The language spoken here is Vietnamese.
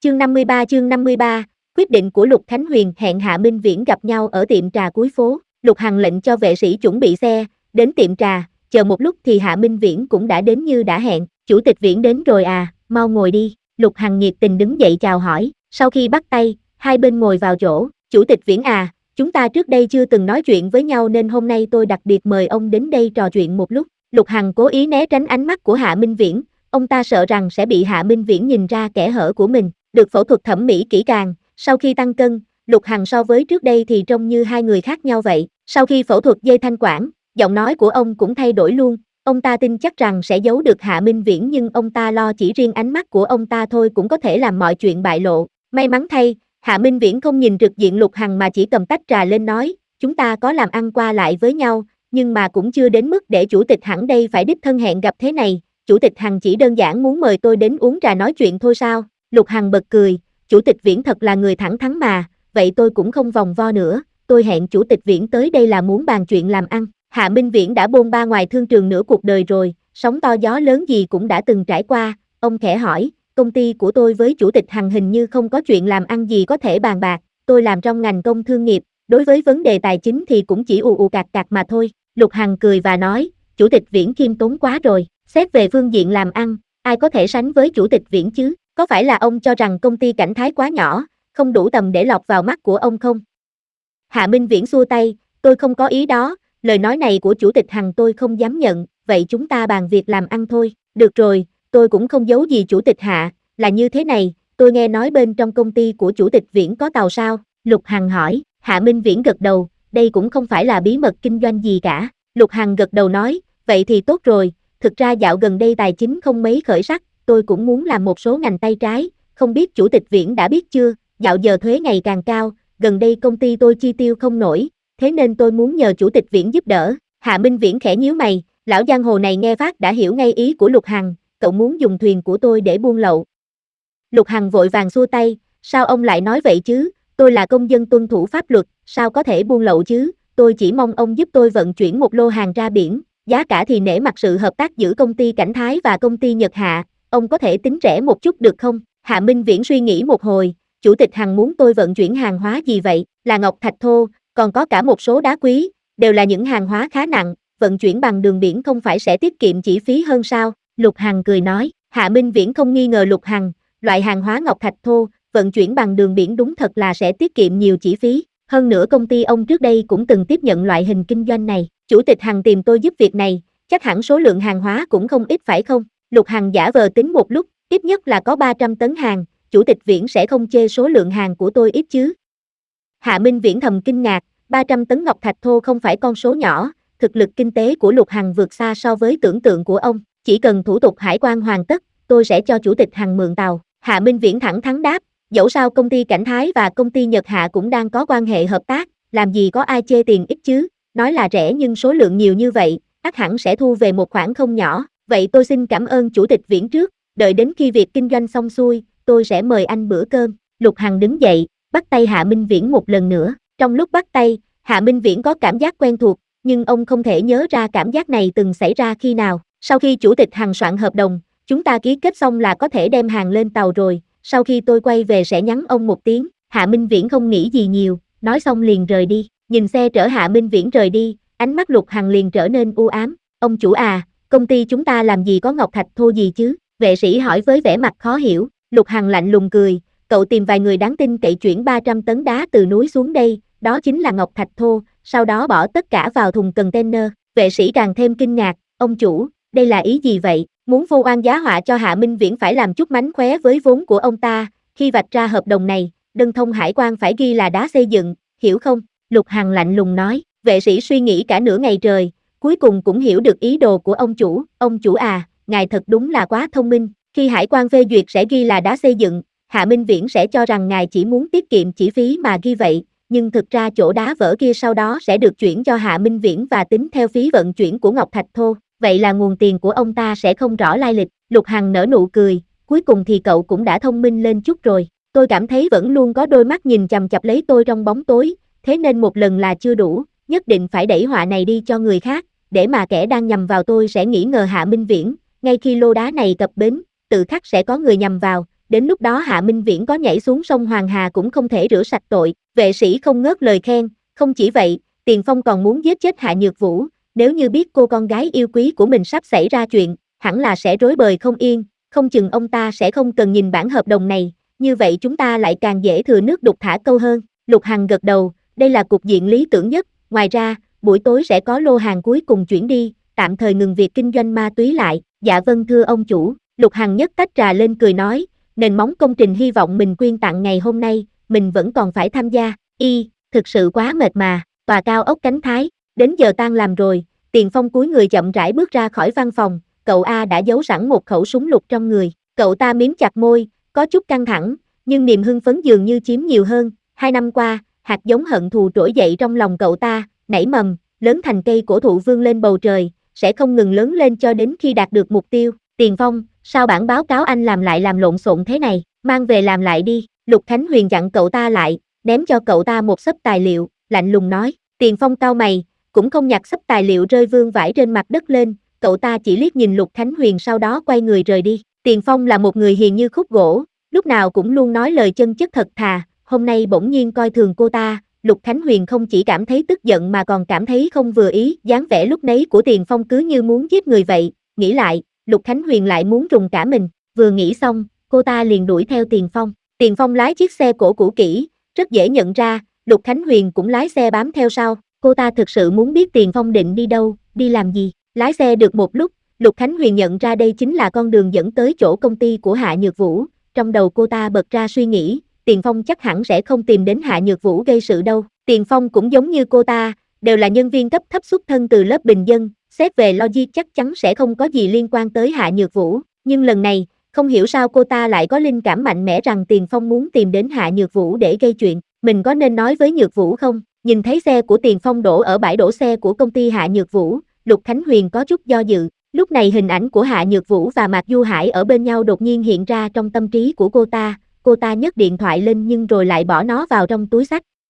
Chương 53, quyết định của Lục Khánh Huyền. Hẹn Hạ Minh Viễn gặp nhau ở tiệm trà cuối phố. Lục Hằng lệnh cho vệ sĩ chuẩn bị xe, đến tiệm trà, chờ một lúc thì Hạ Minh Viễn cũng đã đến như đã hẹn. Chủ tịch Viễn đến rồi à, mau ngồi đi. Lục Hằng nhiệt tình đứng dậy chào hỏi, sau khi bắt tay, hai bên ngồi vào chỗ. Chủ tịch Viễn à, chúng ta trước đây chưa từng nói chuyện với nhau nên hôm nay tôi đặc biệt mời ông đến đây trò chuyện một lúc. Lục Hằng cố ý né tránh ánh mắt của Hạ Minh Viễn, ông ta sợ rằng sẽ bị Hạ Minh Viễn nhìn ra kẽ hở của mình. Được phẫu thuật thẩm mỹ kỹ càng, sau khi tăng cân, Lục Hằng so với trước đây thì trông như hai người khác nhau vậy. Sau khi phẫu thuật dây thanh quản, giọng nói của ông cũng thay đổi luôn. Ông ta tin chắc rằng sẽ giấu được Hạ Minh Viễn nhưng ông ta lo chỉ riêng ánh mắt của ông ta thôi cũng có thể làm mọi chuyện bại lộ. May mắn thay, Hạ Minh Viễn không nhìn trực diện Lục Hằng mà chỉ cầm tách trà lên nói, chúng ta có làm ăn qua lại với nhau, nhưng mà cũng chưa đến mức để chủ tịch hẳn đây phải đích thân hẹn gặp thế này. Chủ tịch Hằng chỉ đơn giản muốn mời tôi đến uống trà nói chuyện thôi sao? Lục Hằng bật cười, chủ tịch Viễn thật là người thẳng thắn mà, vậy tôi cũng không vòng vo nữa, tôi hẹn chủ tịch Viễn tới đây là muốn bàn chuyện làm ăn. Hạ Minh Viễn đã bôn ba ngoài thương trường nửa cuộc đời rồi, sóng to gió lớn gì cũng đã từng trải qua. Ông khẽ hỏi, công ty của tôi với chủ tịch Hằng hình như không có chuyện làm ăn gì có thể bàn bạc, tôi làm trong ngành công thương nghiệp, đối với vấn đề tài chính thì cũng chỉ ù ù cạc cạc mà thôi. Lục Hằng cười và nói, chủ tịch Viễn khiêm tốn quá rồi, xét về phương diện làm ăn, ai có thể sánh với chủ tịch Viễn chứ? Có phải là ông cho rằng công ty Cảnh Thái quá nhỏ, không đủ tầm để lọt vào mắt của ông không? Hạ Minh Viễn xua tay, tôi không có ý đó, lời nói này của chủ tịch Hằng tôi không dám nhận, vậy chúng ta bàn việc làm ăn thôi. Được rồi, tôi cũng không giấu gì chủ tịch Hạ, là như thế này, tôi nghe nói bên trong công ty của chủ tịch Viễn có tàu sao? Lục Hằng hỏi. Hạ Minh Viễn gật đầu, đây cũng không phải là bí mật kinh doanh gì cả. Lục Hằng gật đầu nói, vậy thì tốt rồi, thực ra dạo gần đây tài chính không mấy khởi sắc, tôi cũng muốn làm một số ngành tay trái, không biết chủ tịch Viễn đã biết chưa, dạo giờ thuế ngày càng cao, gần đây công ty tôi chi tiêu không nổi, thế nên tôi muốn nhờ chủ tịch Viễn giúp đỡ. Hạ Minh Viễn khẽ nhíu mày, lão giang hồ này nghe phát đã hiểu ngay ý của Lục Hằng, cậu muốn dùng thuyền của tôi để buôn lậu. Lục Hằng vội vàng xua tay, sao ông lại nói vậy chứ, tôi là công dân tuân thủ pháp luật, sao có thể buôn lậu chứ, tôi chỉ mong ông giúp tôi vận chuyển một lô hàng ra biển, giá cả thì nể mặt sự hợp tác giữa công ty Cảnh Thái và công ty Nhật Hạ, ông có thể tính rẻ một chút được không? Hạ Minh Viễn suy nghĩ một hồi, chủ tịch Hằng muốn tôi vận chuyển hàng hóa gì vậy, là ngọc thạch thô, còn có cả một số đá quý, đều là những hàng hóa khá nặng, vận chuyển bằng đường biển không phải sẽ tiết kiệm chi phí hơn sao? Lục Hằng cười nói. Hạ Minh Viễn không nghi ngờ Lục Hằng, loại hàng hóa ngọc thạch thô, vận chuyển bằng đường biển đúng thật là sẽ tiết kiệm nhiều chi phí, hơn nữa công ty ông trước đây cũng từng tiếp nhận loại hình kinh doanh này, chủ tịch Hằng tìm tôi giúp việc này, chắc hẳn số lượng hàng hóa cũng không ít phải không? Lục Hằng giả vờ tính một lúc, ít nhất là có 300 tấn hàng, chủ tịch Viễn sẽ không chê số lượng hàng của tôi ít chứ? Hạ Minh Viễn thầm kinh ngạc, 300 tấn ngọc thạch thô không phải con số nhỏ, thực lực kinh tế của Lục Hằng vượt xa so với tưởng tượng của ông, chỉ cần thủ tục hải quan hoàn tất, tôi sẽ cho chủ tịch Hằng mượn tàu. Hạ Minh Viễn thẳng thắn đáp, dẫu sao công ty Cảnh Thái và công ty Nhật Hạ cũng đang có quan hệ hợp tác, làm gì có ai chê tiền ít chứ, nói là rẻ nhưng số lượng nhiều như vậy, ắt hẳn sẽ thu về một khoản không nhỏ, vậy tôi xin cảm ơn chủ tịch Viễn trước, đợi đến khi việc kinh doanh xong xuôi, tôi sẽ mời anh bữa cơm. Lục Hằng đứng dậy, bắt tay Hạ Minh Viễn một lần nữa, trong lúc bắt tay, Hạ Minh Viễn có cảm giác quen thuộc, nhưng ông không thể nhớ ra cảm giác này từng xảy ra khi nào. Sau khi chủ tịch Hằng soạn hợp đồng, chúng ta ký kết xong là có thể đem hàng lên tàu rồi, sau khi tôi quay về sẽ nhắn ông một tiếng. Hạ Minh Viễn không nghĩ gì nhiều, nói xong liền rời đi, nhìn xe chở Hạ Minh Viễn rời đi, ánh mắt Lục Hằng liền trở nên u ám. Ông chủ à, công ty chúng ta làm gì có ngọc thạch thô gì chứ? Vệ sĩ hỏi với vẻ mặt khó hiểu. Lục Hằng lạnh lùng cười, cậu tìm vài người đáng tin cậy chuyển 300 tấn đá từ núi xuống đây, đó chính là ngọc thạch thô, sau đó bỏ tất cả vào thùng container. Vệ sĩ càng thêm kinh ngạc, ông chủ, đây là ý gì vậy? Muốn vu oan giá họa cho Hạ Minh Viễn phải làm chút mánh khóe với vốn của ông ta, khi vạch ra hợp đồng này, đơn thông hải quan phải ghi là đá xây dựng, hiểu không? Lục Hằng lạnh lùng nói, vệ sĩ suy nghĩ cả nửa ngày trời, cuối cùng cũng hiểu được ý đồ của ông chủ à, ngài thật đúng là quá thông minh, khi hải quan phê duyệt sẽ ghi là đá xây dựng, Hạ Minh Viễn sẽ cho rằng ngài chỉ muốn tiết kiệm chi phí mà ghi vậy, nhưng thực ra chỗ đá vỡ kia sau đó sẽ được chuyển cho Hạ Minh Viễn và tính theo phí vận chuyển của ngọc thạch thô. Vậy là nguồn tiền của ông ta sẽ không rõ lai lịch. Lục Hằng nở nụ cười, cuối cùng thì cậu cũng đã thông minh lên chút rồi. Tôi cảm thấy vẫn luôn có đôi mắt nhìn chằm chằm lấy tôi trong bóng tối, thế nên một lần là chưa đủ, nhất định phải đẩy họa này đi cho người khác, để mà kẻ đang nhằm vào tôi sẽ nghĩ ngờ Hạ Minh Viễn, ngay khi lô đá này cập bến, tự khắc sẽ có người nhằm vào, đến lúc đó Hạ Minh Viễn có nhảy xuống sông Hoàng Hà cũng không thể rửa sạch tội, vệ sĩ không ngớt lời khen, không chỉ vậy, Tiền Phong còn muốn giết chết Hạ Nhược Vũ, nếu như biết cô con gái yêu quý của mình sắp xảy ra chuyện, hẳn là sẽ rối bời không yên, không chừng ông ta sẽ không cần nhìn bản hợp đồng này, như vậy chúng ta lại càng dễ thừa nước đục thả câu hơn. Lục Hằng gật đầu, đây là cục diện lý tưởng nhất, ngoài ra, buổi tối sẽ có lô hàng cuối cùng chuyển đi, tạm thời ngừng việc kinh doanh ma túy lại, dạ vâng thưa ông chủ. Lục Hằng nhấc tách trà lên cười nói, nền móng công trình hy vọng mình quyên tặng ngày hôm nay, mình vẫn còn phải tham gia, thực sự quá mệt mà, tòa cao ốc Cánh Thái, đến giờ tan làm rồi, Tiền Phong cúi người chậm rãi bước ra khỏi văn phòng, cậu A đã giấu sẵn một khẩu súng lục trong người, cậu ta mím chặt môi, có chút căng thẳng, nhưng niềm hưng phấn dường như chiếm nhiều hơn, 2 năm qua, hạt giống hận thù trỗi dậy trong lòng cậu ta, nảy mầm, lớn thành cây cổ thụ vươn lên bầu trời, sẽ không ngừng lớn lên cho đến khi đạt được mục tiêu. Tiền Phong, sao bản báo cáo anh làm lộn xộn thế này, mang về làm lại đi. Lục Khánh Huyền chặn cậu ta lại, ném cho cậu ta một xấp tài liệu, lạnh lùng nói. Tiền Phong cau mày, cũng không nhặt xấp tài liệu rơi vương vãi trên mặt đất lên, cậu ta chỉ liếc nhìn Lục Khánh Huyền sau đó quay người rời đi. Tiền Phong là một người hiền như khúc gỗ, lúc nào cũng luôn nói lời chân chất thật thà, hôm nay bỗng nhiên coi thường cô ta. Lục Khánh Huyền không chỉ cảm thấy tức giận mà còn cảm thấy không vừa ý, dáng vẻ lúc nấy của Tiền Phong cứ như muốn giết người vậy, nghĩ lại, Lục Khánh Huyền lại muốn rùng cả mình, vừa nghĩ xong, cô ta liền đuổi theo Tiền Phong. Tiền Phong lái chiếc xe cổ cũ kỹ, rất dễ nhận ra, Lục Khánh Huyền cũng lái xe bám theo sau, cô ta thực sự muốn biết Tiền Phong định đi đâu, đi làm gì. Lái xe được một lúc, Lục Khánh Huyền nhận ra đây chính là con đường dẫn tới chỗ công ty của Hạ Nhược Vũ, trong đầu cô ta bật ra suy nghĩ, Tiền Phong chắc hẳn sẽ không tìm đến Hạ Nhược Vũ gây sự đâu. Tiền Phong cũng giống như cô ta, đều là nhân viên cấp thấp xuất thân từ lớp bình dân, xét về logic chắc chắn sẽ không có gì liên quan tới Hạ Nhược Vũ, nhưng lần này, không hiểu sao cô ta lại có linh cảm mạnh mẽ rằng Tiền Phong muốn tìm đến Hạ Nhược Vũ để gây chuyện, mình có nên nói với Nhược Vũ không? Nhìn thấy xe của Tiền Phong đổ ở bãi đổ xe của công ty Hạ Nhược Vũ, Lục Khánh Huyền có chút do dự, lúc này hình ảnh của Hạ Nhược Vũ và Mạc Du Hải ở bên nhau đột nhiên hiện ra trong tâm trí của cô ta nhấc điện thoại lên nhưng rồi lại bỏ nó vào trong túi xách.